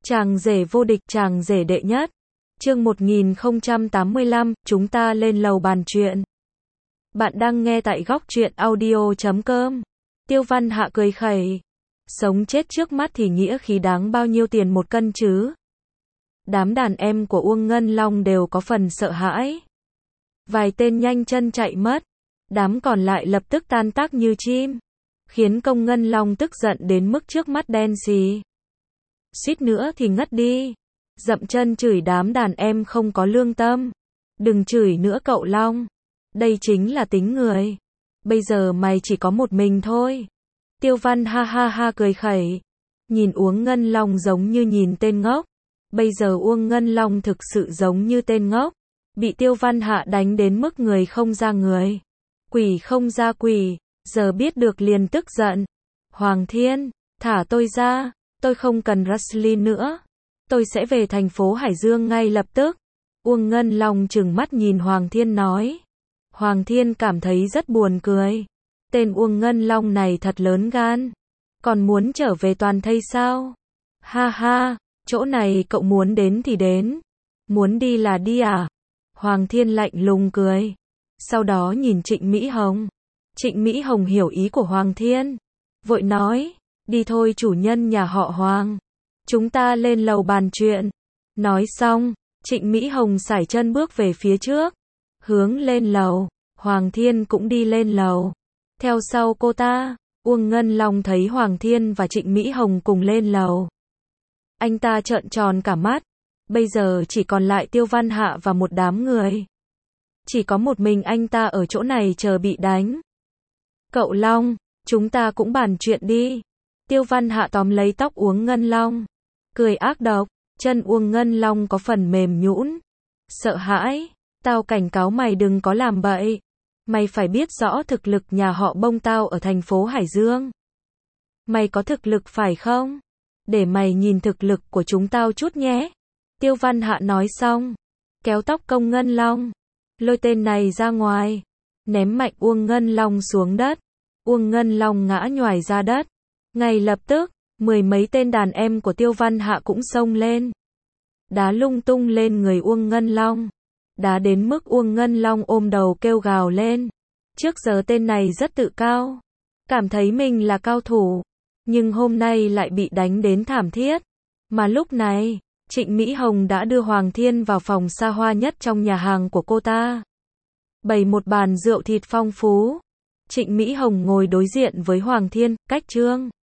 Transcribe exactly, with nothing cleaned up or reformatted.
Chàng rể vô địch, chàng rể đệ nhất. Chương một nghìn không trăm tám mươi lăm, chúng ta lên lầu bàn chuyện. Bạn đang nghe tại góc truyện audio chấm com. Tiêu Văn Hạ cười khẩy. Sống chết trước mắt thì nghĩa khí đáng bao nhiêu tiền một cân chứ? Đám đàn em của Uông Ngân Long đều có phần sợ hãi. Vài tên nhanh chân chạy mất. Đám còn lại lập tức tan tác như chim. Khiến công Ngân Long tức giận đến mức trước mắt đen xì. Suýt nữa thì ngất đi. Dậm chân chửi đám đàn em không có lương tâm. Đừng chửi nữa cậu Long. Đây chính là tính người. Bây giờ mày chỉ có một mình thôi. Tiêu Văn ha ha ha cười khẩy. Nhìn Uông Ngân Long giống như nhìn tên ngốc. Bây giờ Uông Ngân Long thực sự giống như tên ngốc. Bị Tiêu Văn Hạ đánh đến mức người không ra người. Quỷ không ra quỷ. Giờ biết được liền tức giận. Hoàng Thiên, thả tôi ra. Tôi không cần wrestling nữa. Tôi sẽ về thành phố Hải Dương ngay lập tức. Uông Ngân Long trừng mắt nhìn Hoàng Thiên nói. Hoàng Thiên cảm thấy rất buồn cười. Tên Uông Ngân Long này thật lớn gan. Còn muốn trở về toàn thây sao? Ha ha, chỗ này cậu muốn đến thì đến. Muốn đi là đi à? Hoàng Thiên lạnh lùng cười. Sau đó nhìn Trịnh Mỹ Hồng. Trịnh Mỹ Hồng hiểu ý của Hoàng Thiên. Vội nói. Đi thôi chủ nhân nhà họ Hoàng. Chúng ta lên lầu bàn chuyện. Nói xong, Trịnh Mỹ Hồng sải chân bước về phía trước. Hướng lên lầu. Hoàng Thiên cũng đi lên lầu. Theo sau cô ta, Uông Ngân Long thấy Hoàng Thiên và Trịnh Mỹ Hồng cùng lên lầu. Anh ta trợn tròn cả mắt. Bây giờ chỉ còn lại Tiêu Văn Hạ và một đám người. Chỉ có một mình anh ta ở chỗ này chờ bị đánh. Cậu Long, chúng ta cũng bàn chuyện đi. Tiêu Văn Hạ tóm lấy tóc Uông Ngân Long. Cười ác độc, chân Uông Ngân Long có phần mềm nhũn. Sợ hãi, tao cảnh cáo mày đừng có làm bậy. Mày phải biết rõ thực lực nhà họ Bông tao ở thành phố Hải Dương. Mày có thực lực phải không? Để mày nhìn thực lực của chúng tao chút nhé. Tiêu Văn Hạ nói xong, kéo tóc công Ngân Long, lôi tên này ra ngoài, ném mạnh Uông Ngân Long xuống đất. Uông Ngân Long ngã nhoài ra đất. Ngay lập tức, mười mấy tên đàn em của Tiêu Văn Hạ cũng xông lên. Đá lung tung lên người Uông Ngân Long. Đá đến mức Uông Ngân Long ôm đầu kêu gào lên. Trước giờ tên này rất tự cao. Cảm thấy mình là cao thủ. Nhưng hôm nay lại bị đánh đến thảm thiết. Mà lúc này, Trịnh Mỹ Hồng đã đưa Hoàng Thiên vào phòng xa hoa nhất trong nhà hàng của cô ta. Bày một bàn rượu thịt phong phú. Trịnh Mỹ Hồng ngồi đối diện với Hoàng Thiên, cách Trương